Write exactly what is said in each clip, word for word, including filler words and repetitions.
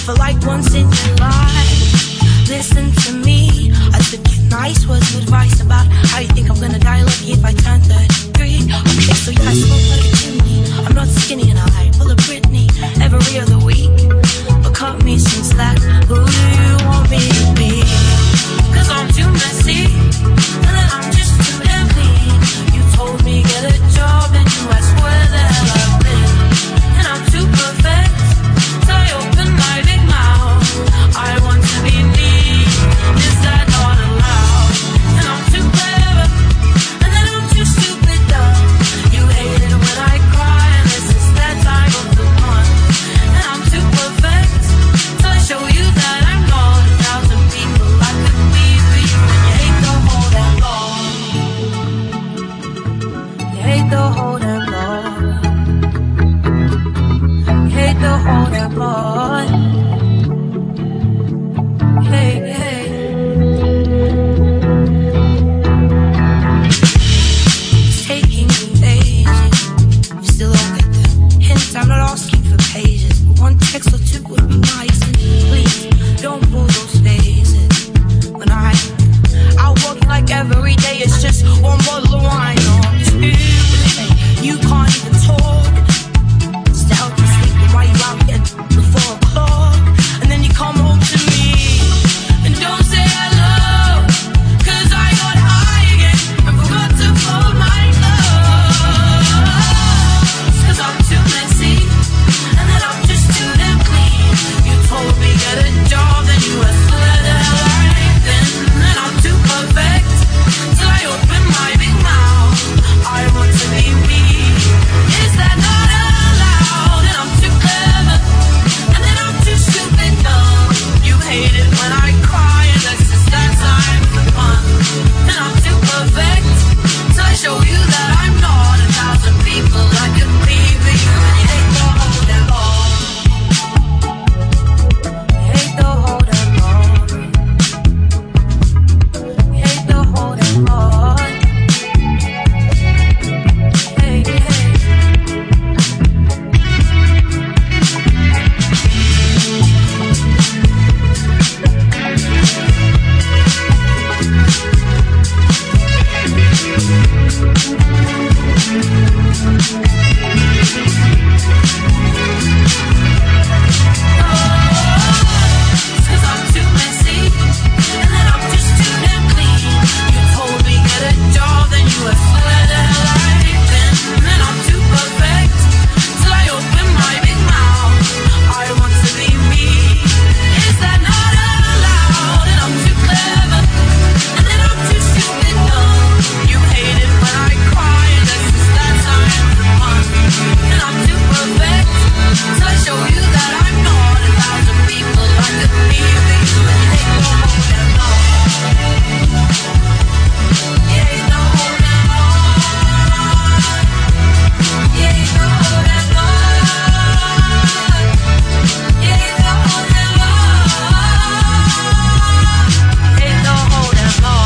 for like once in your life. Listen to me, I took you nice words of advice about how you think I'm gonna die lucky if I turn thirty-three. Okay, so yeah, I smoke like a chimney. I'm not skinny and I pull a Britney every other week. But cut me some slack, who do you want me to be? Cause I'm too messy, and then I'm just too damn clean. You told me get a job and you asked where the hell I've been. And I'm too perfect, so I open my big mouth. I want to be me, is that not allowed? And I'm too clever, and then I'm too stupid dumb. You hate it when I cry, and this is that time of the month. And I'm too perfect, so I show you that I'm not a thousand people I could be for you. And you hate the whole damn law. You hate the whole damn law. You hate the whole damn law. Hey, hey. It's taking me ages. You still don't get the hint. I'm not asking for pages, but one text or two would be nice. And please don't pull those phases. When I out walking like every day, it's just one bottle of wine or two. You can't even talk. Just to help you sleep, and why you out again before o'clock? And then you come home to me and don't say hello, cause I got high again and forgot to fold my clothes. Cause I'm too messy, and then I'm just too damn clean. You told me get a job, then you asked where the hell I've been. And I'm too perfect, till I open my big mouth. I want to be me, is that not allowed? And I'm too clever, and then I'm too stupid dumb. You hate it when I cry, and that's just that time for fun. And I'm too perfect, so I show you that I'm not a thousand people I could be for you. And you hate the whole damn law. You hate the whole damn law. You hate the whole damn law. Hey, hey. Cause I'm too messy, and then I'm just too damn clean. You told me get a job, then you asked where the hell I've been. And I'm too perfect, till I open my big mouth. I want to be me, is that not allowed? And I'm too clever, and then I'm too stupid dumb. You hate it when I cry, and that's just that time for fun. And I'm too perfect, so I show you that I'm not a thousand people I could be for you. And you hate the whole damn law. You hate the whole damn law. You hate the whole damn law. You hate the whole damn law. You hate the whole damn law.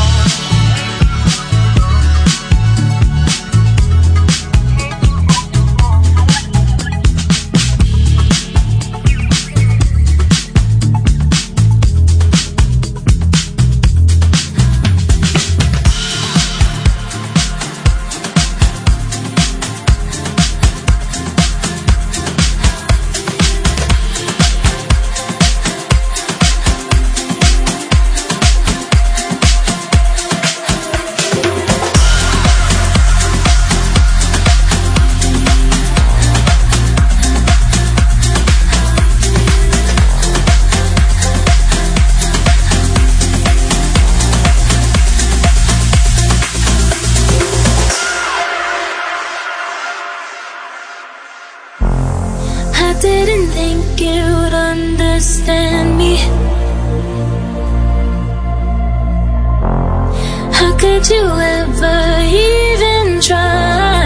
I didn't think you'd understand me. How could you ever even try?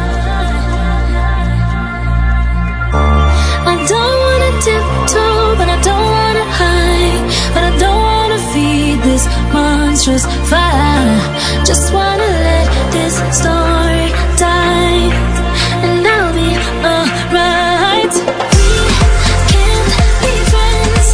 I don't wanna tiptoe, but I don't wanna hide. But I don't wanna feed this monstrous fire. Just wanna let this story die, and I'll be alright. We can't be friends.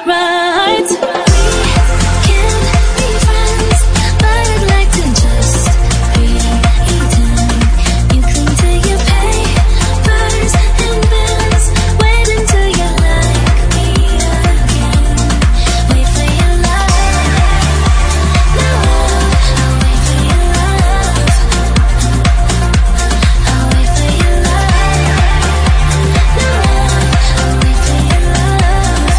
right. We can't be friends, but I'd like to just pretend. You cling to your papers and bills, wait until you like me again. Wait for your love. No, I'll wait for your love. I'll wait for your love. No, I'll wait for your love.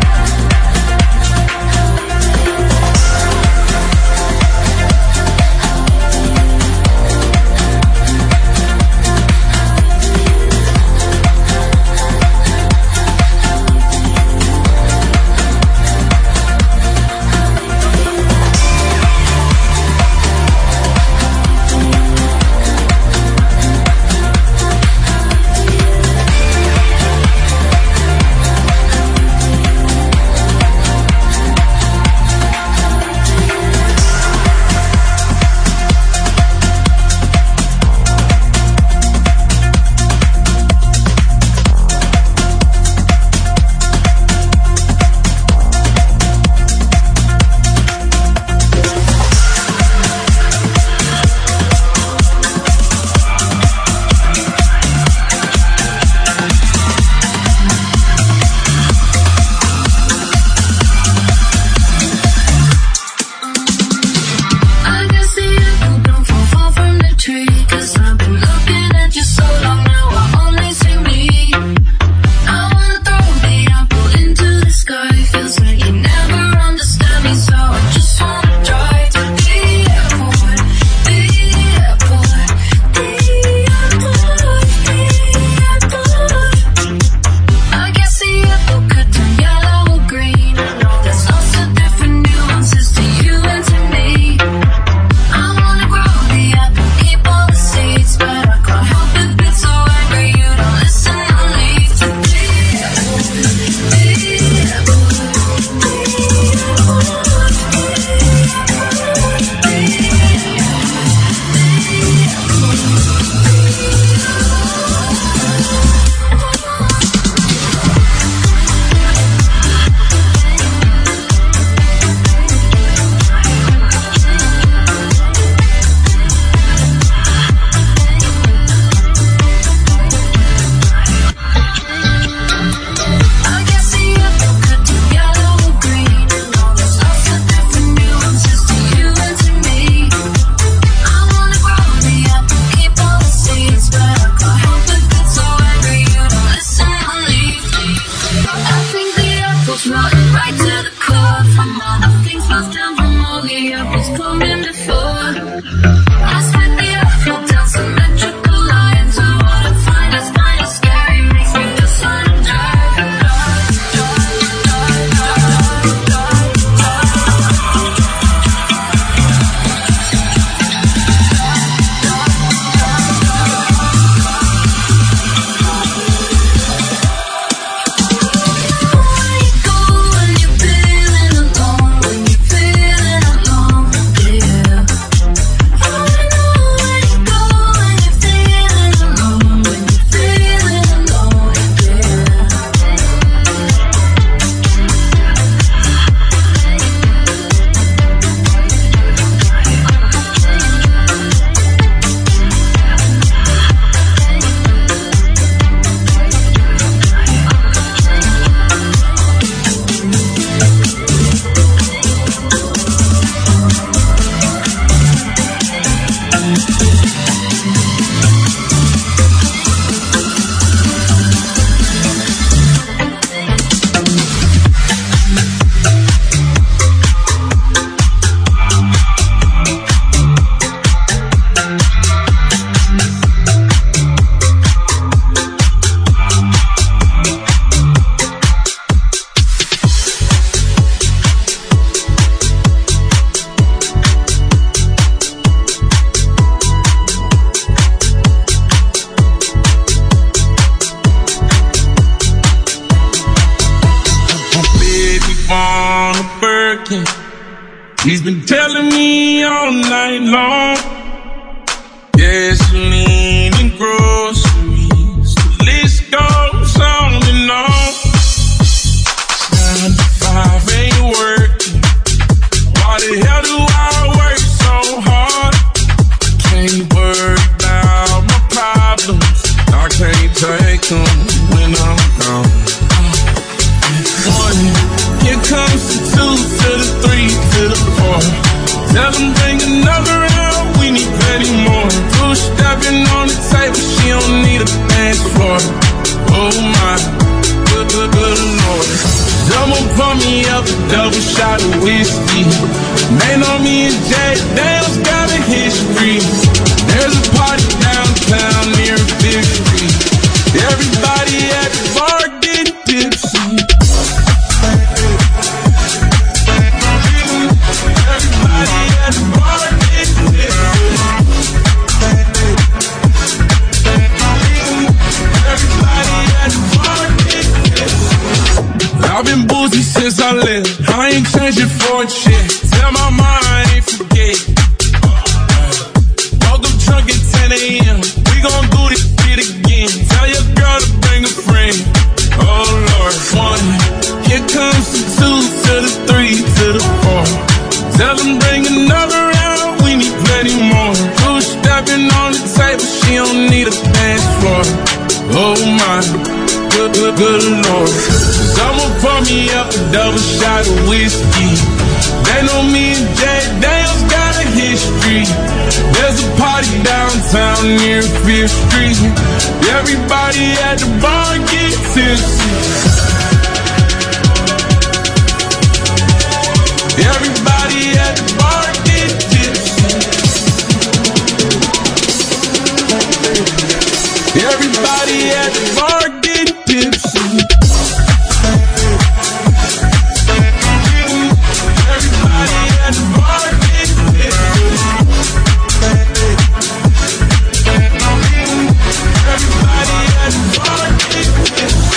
I guess the apple don't fall far from the tree, 'cause I've been looking at you so long now I only see me. I wanna throw the apple into the sky, feels like you never understand me, so I just wanna drive to the airport, the airport, the airport, the airport. I guess the apple could turn yellow or green. I know there's lots of different nuances to you and to me. I wanna grow the apple, keep all the seeds, but I can't help it, been so angry you don't listen or leave. To the airport, the airport, the I guess the apple could turn yellow or green. I know there's lots of different nuances to you and to me. I wanna grow the apple, keep all the seeds, but I can't help it, been so angry you don't listen or leave. I think the apple's rotten right to the core, from all the things passed down from all the apples coming before. I split the apple down symmetrical lines, I wanna find it's kind of scary, makes me just wanna drive, drive, drive, drive, drive, drive, When you go, when you're feeling alone, when you're feeling alone, yeah. I wanna know when you go, when you're feeling alone, when you're feeling alone, yeah. on a Birkin. He's been telling me all night long. Gasoline and groceries, the list goes on and on. It's nine to five. pour me up a double shot of whiskey. They know me and Jay Dale's got a history. There's a party downtown near Fifth Street. Everybody at the bar getting tipsy. Everybody at the bar getting tipsy. Everybody at the bar getting tipsy. I've been boozy since I left. I ain't changing for a shit. Tell my mom I ain't forget. Woke up drunk at ten a.m. We gon' do this shit again. Tell your girl to bring a friend. Oh Lord, one. Here comes the two to the three to the four. Tell them bring another round. We need plenty more. Who's stepping on the table? She don't need a dance floor. Oh my, good, good, good Lord. Someone pour me up a double shot of whiskey. They know me and Jay Dale's got a history. There's a party downtown near Fifth Street. Everybody at the bar get tipsy. Everybody at the bar get tipsy. Everybody at the bar get tipsy. Everybody at the bar get tipsy. Everybody at the bar get tipsy.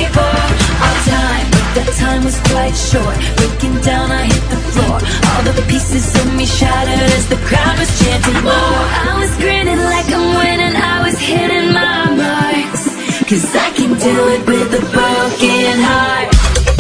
was quite short. Breaking down, I hit the floor. All the people Pieces of me shattered as the crowd was chanting more. I was grinning like I'm winning, I was hitting my marks, 'cause I can do it with a broken heart.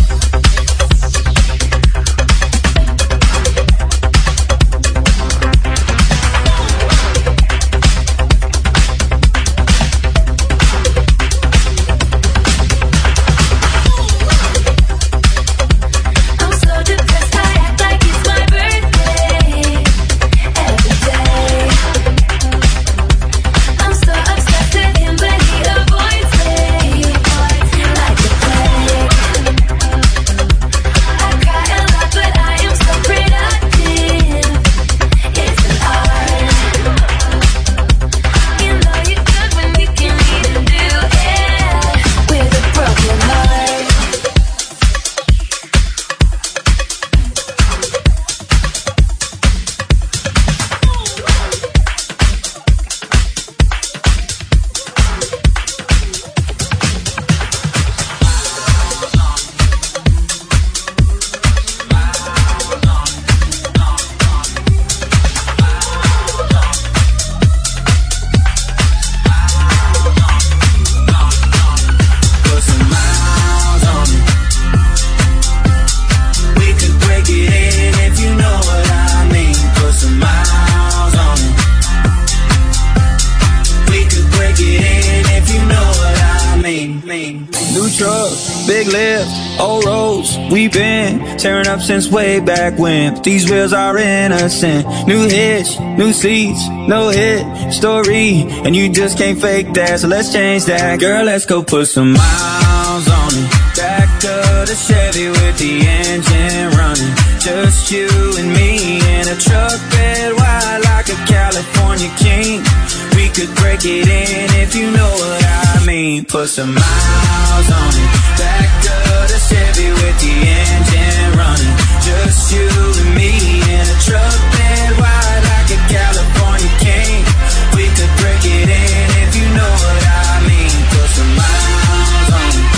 Tearing up since way back when, but these wheels are innocent. New hitch, new seats, no hit story, and you just can't fake that, so let's change that. Girl, let's go put some miles on it. Back to the Chevy with the engine running. Just you and me in a truck bed wide like a California king. We could break it in if you know what I mean. Put some miles on it. Back to the Chevy with the engine running. Just you and me in a truck bed wide like a California king. We could break it in if you know what I mean. Put some miles on it.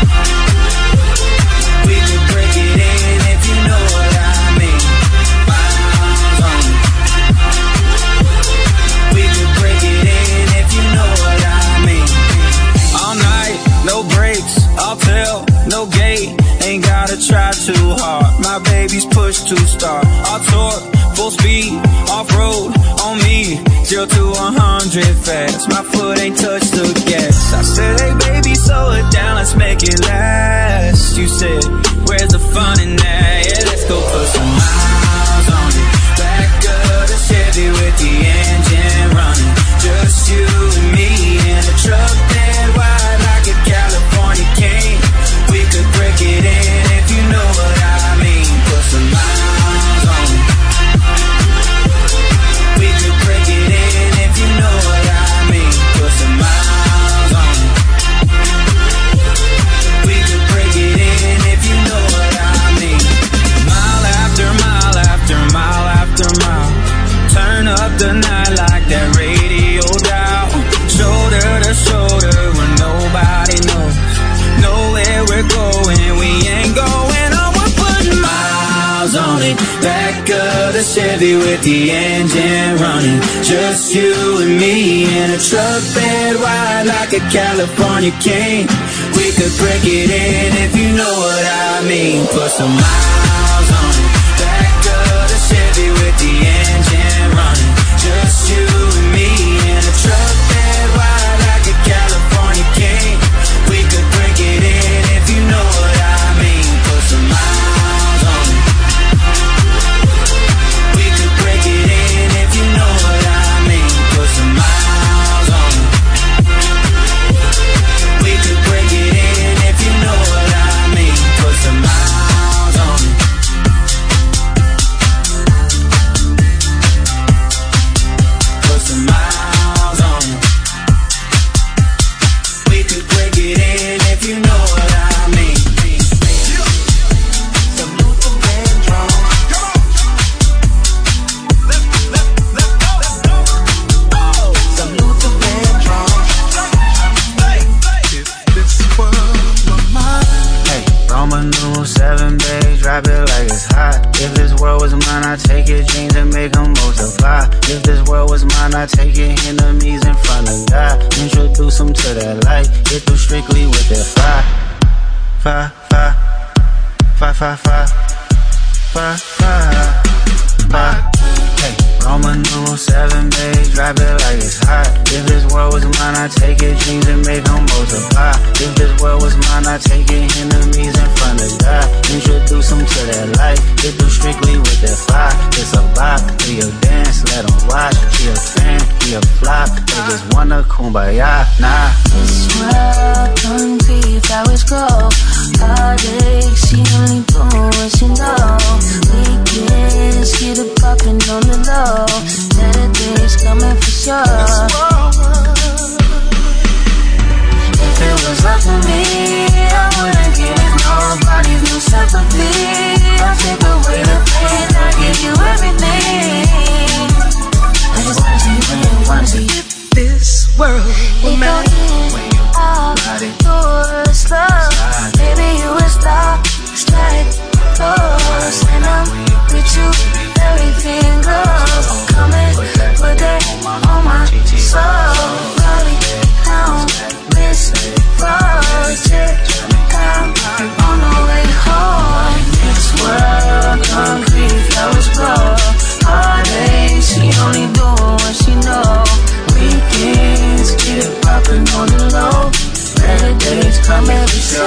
We could break it in if you know what I mean. Miles on it. We could break it in if you know what I mean. All night, no breaks, I'll tell, no gate. Ain't gotta try too hard, my baby's push to start. I'll torque, full speed, off-road, on me. Zero to a hundred fast, my foot ain't touched the gas. I said, hey baby, slow it down, let's make it last. You said, where's the fun in that? Yeah, let's go put some miles on it. Back of the Chevy with the engine running. Just you and me in a truck bed wide like a California king. We could break it in if you know what I mean. Put some miles on it. We could break it in if you know what I mean. Put some miles on it. We could break it in if you know what I mean. Mile after mile after mile after mile. Turn up the night like that radio dial. Shoulder to shoulder when nobody knows. Know where we're going, we ain't going on. We're putting miles on it. Back of the Chevy with the engine running. Just you and me in a truck bed wide like a California king. We could break it in if you know what I mean. Put some miles on it. Back of the Chevy with the engine running. Just you and me in a truck bed wide like a California king. We could break it in if you know what I mean. Put some miles on it. We could break it in if you know what I mean. Put some miles on it. We could break it in if you know what I mean. Put some miles on it. it like it's hot. If this world was mine, I'd take your dreams and make them multiply. If this world was mine, I'd take your enemies in front of God. Introduce them to that light, get through strictly with that fire. Fire, fire, fire, fire, fire, fire, fire, fire. Hey, Roman numeral seven, babe, drop it like it's hot. If this world was mine, I'd take your dreams and make them multiply. If this world was mine, I'd take your enemies in front of God. Introduce them to that light, get through strictly with that fire. It's a bop, do your dance, let them watch. He a fan, he a flop, they just wanna kumbaya, nah. This world don't grieve, how it's go. Heartache, she only do what she know. Weekends, get it poppin' on the low. Better days coming for sure. If it was up to me, I wouldn't give nobody no sympathy. I'll take away the pain, I'll give you everything. I just wanna see you when you wanna see you. This world will melt all yours, love. Baby, you a star, slide close, and I'm with you. Everything goes. Come and put that on my soul. Rolling down this project, I'm on the way home. This world concrete, flowers grow. Heartache, she only doing what she know. Weekends, get it poppin' on the low. Better days come every show.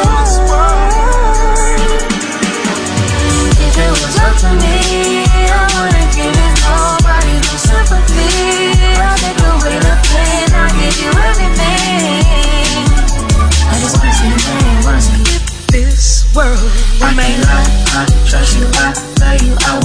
If it was up to me, I wouldn't give it nobody no sympathy. I'll take away the pain, I'll give you everything. I just wanna see you, man, wanna see you. this world will I melt. can't lie, I trust you, I love you, I